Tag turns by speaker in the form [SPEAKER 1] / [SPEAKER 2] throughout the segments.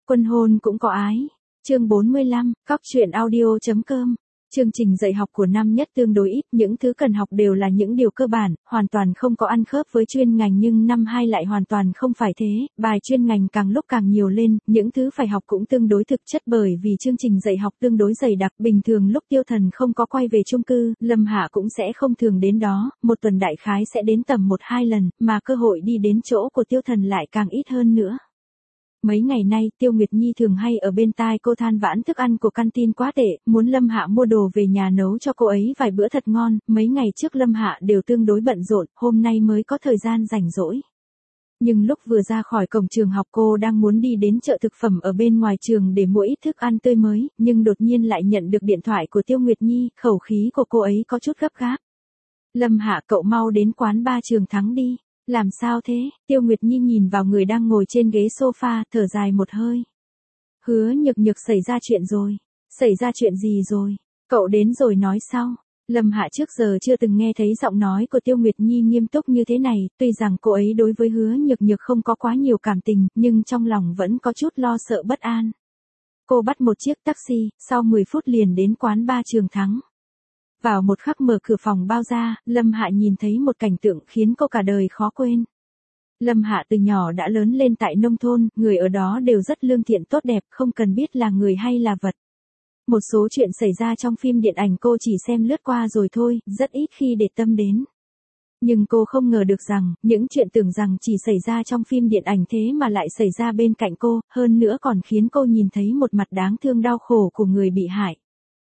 [SPEAKER 1] Quân hôn cũng có ái. Chương 45, Cóc truyện audio.com. Chương trình dạy học của năm nhất tương đối ít, những thứ cần học đều là những điều cơ bản, hoàn toàn không có ăn khớp với chuyên ngành, nhưng năm 2 lại hoàn toàn không phải thế, bài chuyên ngành càng lúc càng nhiều lên, những thứ phải học cũng tương đối thực chất bởi vì chương trình dạy học tương đối dày đặc. Bình thường lúc Tiêu Thần không có quay về chung cư, Lâm Hạ cũng sẽ không thường đến đó, một tuần đại khái sẽ đến tầm 1-2 lần, mà cơ hội đi đến chỗ của Tiêu Thần lại càng ít hơn nữa. Mấy ngày nay, Tiêu Nguyệt Nhi thường hay ở bên tai cô than vãn thức ăn của canteen quá tệ, muốn Lâm Hạ mua đồ về nhà nấu cho cô ấy vài bữa thật ngon. Mấy ngày trước Lâm Hạ đều tương đối bận rộn, hôm nay mới có thời gian rảnh rỗi. Nhưng lúc vừa ra khỏi cổng trường học, cô đang muốn đi đến chợ thực phẩm ở bên ngoài trường để mua ít thức ăn tươi mới, nhưng đột nhiên lại nhận được điện thoại của Tiêu Nguyệt Nhi, khẩu khí của cô ấy có chút gấp gáp. Lâm Hạ, cậu mau đến quán ba Trường Thắng đi. Làm sao thế? Tiêu Nguyệt Nhi nhìn vào người đang ngồi trên ghế sofa, thở dài một hơi. Hứa Nhược Nhược, xảy ra chuyện rồi. Xảy ra chuyện gì rồi? Cậu đến rồi nói sau. Lâm Hạ trước giờ chưa từng nghe thấy giọng nói của Tiêu Nguyệt Nhi nghiêm túc như thế này, tuy rằng cô ấy đối với Hứa Nhược Nhược không có quá nhiều cảm tình, nhưng trong lòng vẫn có chút lo sợ bất an. Cô bắt một chiếc taxi, sau 10 phút liền đến quán ba Trường Thắng. Vào một khắc mở cửa phòng bao ra, Lâm Hạ nhìn thấy một cảnh tượng khiến cô cả đời khó quên. Lâm Hạ từ nhỏ đã lớn lên tại nông thôn, người ở đó đều rất lương thiện tốt đẹp, không cần biết là người hay là vật. Một số chuyện xảy ra trong phim điện ảnh cô chỉ xem lướt qua rồi thôi, rất ít khi để tâm đến. Nhưng cô không ngờ được rằng, những chuyện tưởng rằng chỉ xảy ra trong phim điện ảnh thế mà lại xảy ra bên cạnh cô, hơn nữa còn khiến cô nhìn thấy một mặt đáng thương đau khổ của người bị hại.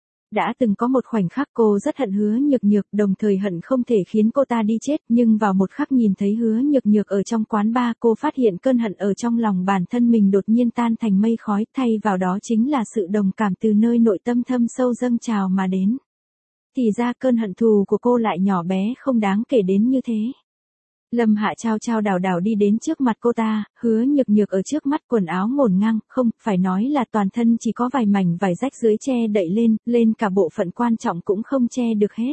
[SPEAKER 1] Đã từng có một khoảnh khắc cô rất hận Hứa Nhược Nhược, đồng thời hận không thể khiến cô ta đi chết, nhưng vào một khắc nhìn thấy Hứa Nhược Nhược ở trong quán bar, cô phát hiện cơn hận ở trong lòng bản thân mình đột nhiên tan thành mây khói, thay vào đó chính là sự đồng cảm từ nơi nội tâm thâm sâu dâng trào mà đến. Thì ra cơn hận thù của cô lại nhỏ bé không đáng kể đến như thế. Lâm Hạ chao chao đảo đảo đi đến trước mặt cô ta, Hứa Nhược Nhược ở trước mắt quần áo ngổn ngang, không, phải nói là toàn thân chỉ có vài mảnh vải rách dưới che đậy lên cả bộ phận quan trọng cũng không che được hết.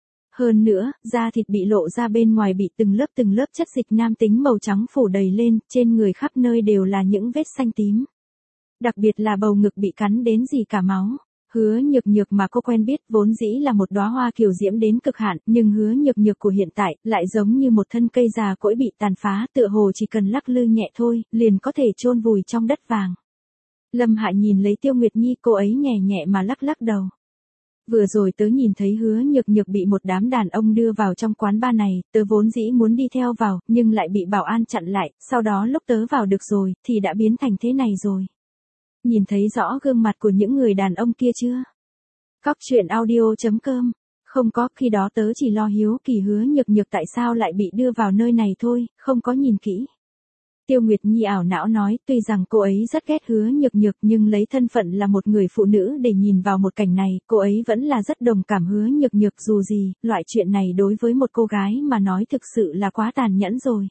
[SPEAKER 1] Hơn nữa, da thịt bị lộ ra bên ngoài bị từng lớp chất dịch nam tính màu trắng phủ đầy lên, trên người khắp nơi đều là những vết xanh tím. Đặc biệt là bầu ngực bị cắn đến rỉ cả máu. Hứa Nhược Nhược mà cô quen biết vốn dĩ là một đóa hoa kiều diễm đến cực hạn, nhưng Hứa Nhược Nhược của hiện tại lại giống như một thân cây già cỗi bị tàn phá, tựa hồ chỉ cần lắc lư nhẹ thôi, liền có thể chôn vùi trong đất vàng. Lâm Hạ nhìn lấy Tiêu Nguyệt Nhi, cô ấy nhẹ nhẹ mà lắc lắc đầu. Vừa rồi tớ nhìn thấy Hứa Nhược Nhược bị một đám đàn ông đưa vào trong quán bar này, tớ vốn dĩ muốn đi theo vào, nhưng lại bị bảo an chặn lại, sau đó lúc tớ vào được rồi, thì đã biến thành thế này rồi. Nhìn thấy rõ gương mặt của những người đàn ông kia chưa? Cóc truyện audio.com. Không có, khi đó tớ chỉ lo hiếu kỳ Hứa Nhược Nhược tại sao lại bị đưa vào nơi này thôi, không có nhìn kỹ. Tiêu Nguyệt Nhi ảo não nói, tuy rằng cô ấy rất ghét Hứa Nhược Nhược nhưng lấy thân phận là một người phụ nữ để nhìn vào một cảnh này, cô ấy vẫn là rất đồng cảm Hứa Nhược Nhược, dù gì, loại chuyện này đối với một cô gái mà nói thực sự là quá tàn nhẫn rồi.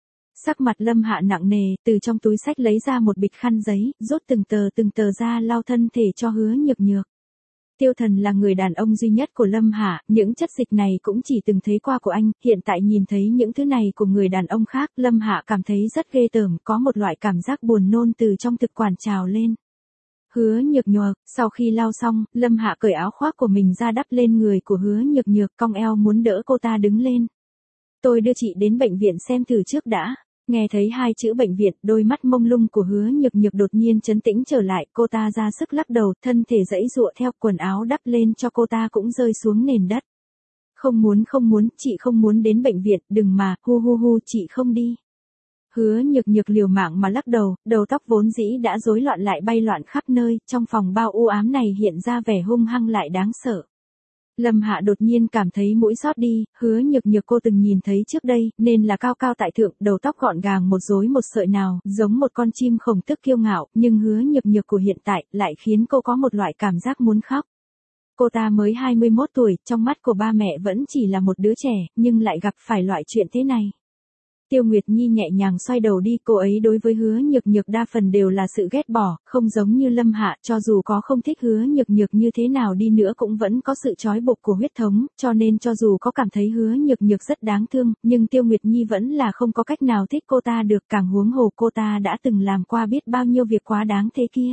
[SPEAKER 1] Sắc mặt Lâm Hạ nặng nề, từ trong túi xách lấy ra một bịch khăn giấy, rút từng tờ ra lau thân thể cho Hứa Nhược Nhược. Tiêu Thần là người đàn ông duy nhất của Lâm Hạ, những chất dịch này cũng chỉ từng thấy qua của anh, hiện tại nhìn thấy những thứ này của người đàn ông khác, Lâm Hạ cảm thấy rất ghê tởm, có một loại cảm giác buồn nôn từ trong thực quản trào lên. Hứa Nhược Nhược, sau khi lau xong, Lâm Hạ cởi áo khoác của mình ra đắp lên người của Hứa Nhược Nhược, cong eo muốn đỡ cô ta đứng lên. Tôi đưa chị đến bệnh viện xem thử trước đã. Nghe thấy hai chữ bệnh viện, đôi mắt mông lung của Hứa Nhược Nhược đột nhiên trấn tĩnh trở lại, cô ta ra sức lắc đầu, thân thể giãy giụa theo, quần áo đắp lên cho cô ta cũng rơi xuống nền đất. Không muốn, chị không muốn đến bệnh viện, đừng mà, hu, chị không đi. Hứa Nhược Nhược liều mạng mà lắc đầu, đầu tóc vốn dĩ đã rối loạn lại bay loạn khắp nơi, trong phòng bao u ám này hiện ra vẻ hung hăng lại đáng sợ. Lâm Hạ đột nhiên cảm thấy mũi xót đi, Hứa Nhược Nhược cô từng nhìn thấy trước đây, nên là cao cao tại thượng, đầu tóc gọn gàng một rối một sợi nào, giống một con chim khổng tước kiêu ngạo, nhưng Hứa Nhược Nhược của hiện tại lại khiến cô có một loại cảm giác muốn khóc. Cô ta mới 21 tuổi, trong mắt của ba mẹ vẫn chỉ là một đứa trẻ, nhưng lại gặp phải loại chuyện thế này. Tiêu Nguyệt Nhi nhẹ nhàng xoay đầu đi, cô ấy đối với Hứa Nhược Nhược đa phần đều là sự ghét bỏ, không giống như Lâm Hạ, cho dù có không thích Hứa Nhược Nhược như thế nào đi nữa cũng vẫn có sự trói buộc của huyết thống, cho nên cho dù có cảm thấy Hứa Nhược Nhược rất đáng thương, nhưng Tiêu Nguyệt Nhi vẫn là không có cách nào thích cô ta được, càng huống hồ cô ta đã từng làm qua biết bao nhiêu việc quá đáng thế kia.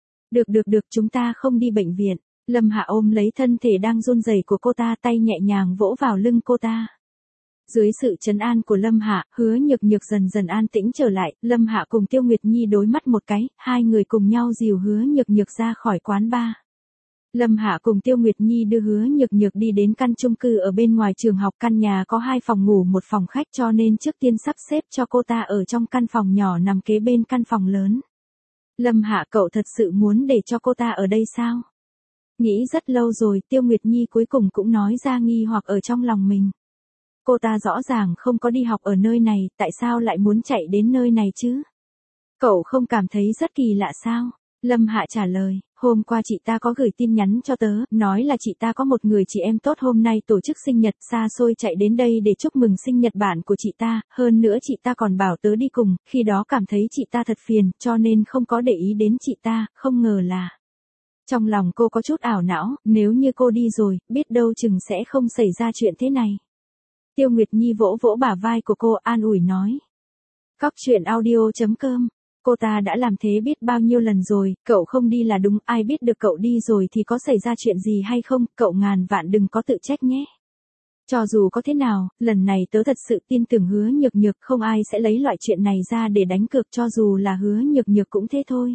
[SPEAKER 1] Được, chúng ta không đi bệnh viện. Lâm Hạ ôm lấy thân thể đang run rẩy của cô ta, tay nhẹ nhàng vỗ vào lưng cô ta. Dưới sự trấn an của Lâm Hạ, Hứa Nhược Nhược dần dần an tĩnh trở lại, Lâm Hạ cùng Tiêu Nguyệt Nhi đối mắt một cái, hai người cùng nhau dìu Hứa Nhược Nhược ra khỏi quán bar. Lâm Hạ cùng Tiêu Nguyệt Nhi đưa Hứa Nhược Nhược đi đến căn chung cư ở bên ngoài trường học, căn nhà có 2 phòng ngủ 1 phòng khách cho nên trước tiên sắp xếp cho cô ta ở trong căn phòng nhỏ nằm kế bên căn phòng lớn. Lâm Hạ, cậu thật sự muốn để cho cô ta ở đây sao? Nghĩ rất lâu rồi, Tiêu Nguyệt Nhi cuối cùng cũng nói ra nghi hoặc ở trong lòng mình. Cô ta rõ ràng không có đi học ở nơi này, tại sao lại muốn chạy đến nơi này chứ? Cậu không cảm thấy rất kỳ lạ sao? Lâm Hạ trả lời, hôm qua chị ta có gửi tin nhắn cho tớ, nói là chị ta có một người chị em tốt hôm nay tổ chức sinh nhật, xa xôi chạy đến đây để chúc mừng sinh nhật bạn của chị ta, hơn nữa chị ta còn bảo tớ đi cùng, khi đó cảm thấy chị ta thật phiền, cho nên không có để ý đến chị ta, không ngờ là... Trong lòng cô có chút ảo não, nếu như cô đi rồi, biết đâu chừng sẽ không xảy ra chuyện thế này. Tiêu Nguyệt Nhi vỗ vỗ bả vai của cô, an ủi nói. Cóc truyện audio.com. Cô ta đã làm thế biết bao nhiêu lần rồi, cậu không đi là đúng, ai biết được cậu đi rồi thì có xảy ra chuyện gì hay không, cậu ngàn vạn đừng có tự trách nhé. Cho dù có thế nào, lần này tớ thật sự tin tưởng Hứa Nhược Nhược, không ai sẽ lấy loại chuyện này ra để đánh cược, cho dù là Hứa Nhược Nhược cũng thế thôi.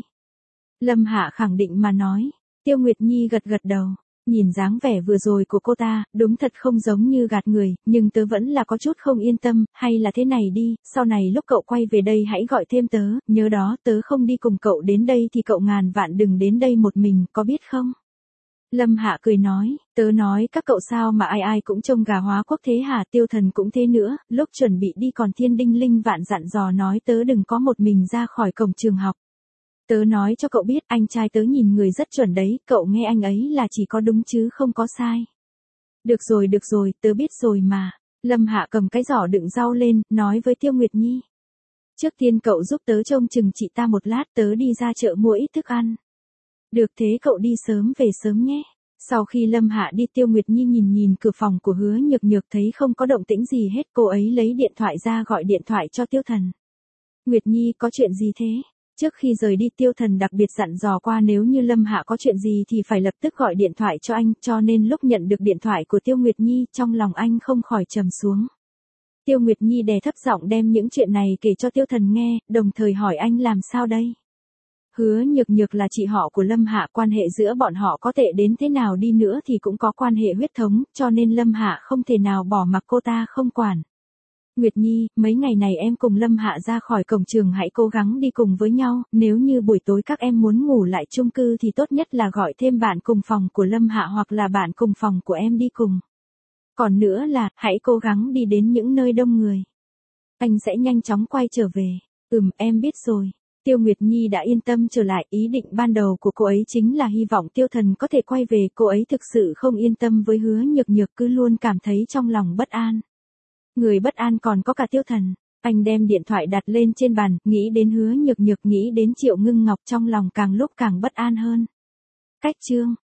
[SPEAKER 1] Lâm Hạ khẳng định mà nói. Tiêu Nguyệt Nhi gật gật đầu. Nhìn dáng vẻ vừa rồi của cô ta, đúng thật không giống như gạt người, nhưng tớ vẫn là có chút không yên tâm, hay là thế này đi, sau này lúc cậu quay về đây hãy gọi thêm tớ, nhớ đó, tớ không đi cùng cậu đến đây thì cậu ngàn vạn đừng đến đây một mình, có biết không? Lâm Hạ cười nói, tớ nói các cậu sao mà ai ai cũng trông gà hóa quốc thế hả? Tiêu Thần cũng thế nữa, lúc chuẩn bị đi còn Thiên Đinh Linh vạn dặn dò nói tớ đừng có một mình ra khỏi cổng trường học. Tớ nói cho cậu biết, anh trai tớ nhìn người rất chuẩn đấy, cậu nghe anh ấy là chỉ có đúng chứ không có sai. Được rồi, tớ biết rồi mà. Lâm Hạ cầm cái giỏ đựng rau lên, nói với Tiêu Nguyệt Nhi. Trước tiên cậu giúp tớ trông chừng chị ta một lát, tớ đi ra chợ mua ít thức ăn. Được thế cậu đi sớm về sớm nhé. Sau khi Lâm Hạ đi, Tiêu Nguyệt Nhi nhìn cửa phòng của Hứa Nhược Nhược thấy không có động tĩnh gì hết, cô ấy lấy điện thoại ra gọi điện thoại cho Tiêu Thần. Nguyệt Nhi, có chuyện gì thế? Trước khi rời đi, Tiêu Thần đặc biệt dặn dò qua nếu như Lâm Hạ có chuyện gì thì phải lập tức gọi điện thoại cho anh, cho nên lúc nhận được điện thoại của Tiêu Nguyệt Nhi, trong lòng anh không khỏi trầm xuống. Tiêu Nguyệt Nhi đè thấp giọng đem những chuyện này kể cho Tiêu Thần nghe, đồng thời hỏi anh làm sao đây? Hứa Nhược Nhược là chị họ của Lâm Hạ, quan hệ giữa bọn họ có tệ đến thế nào đi nữa thì cũng có quan hệ huyết thống, cho nên Lâm Hạ không thể nào bỏ mặc cô ta không quản. Nguyệt Nhi, mấy ngày này em cùng Lâm Hạ ra khỏi cổng trường hãy cố gắng đi cùng với nhau, nếu như buổi tối các em muốn ngủ lại chung cư thì tốt nhất là gọi thêm bạn cùng phòng của Lâm Hạ hoặc là bạn cùng phòng của em đi cùng. Còn nữa là, hãy cố gắng đi đến những nơi đông người. Anh sẽ nhanh chóng quay trở về. Em biết rồi. Tiêu Nguyệt Nhi đã yên tâm trở lại, ý định ban đầu của cô ấy chính là hy vọng Tiêu Thần có thể quay về, cô ấy thực sự không yên tâm với Hứa Nhược Nhược, cứ luôn cảm thấy trong lòng bất an. Người bất an còn có cả Tiêu Thần. Anh đem điện thoại đặt lên trên bàn, nghĩ đến Hứa Nhược Nhược, nghĩ đến Triệu Ngưng Ngọc, trong lòng càng lúc càng bất an hơn. Cách chương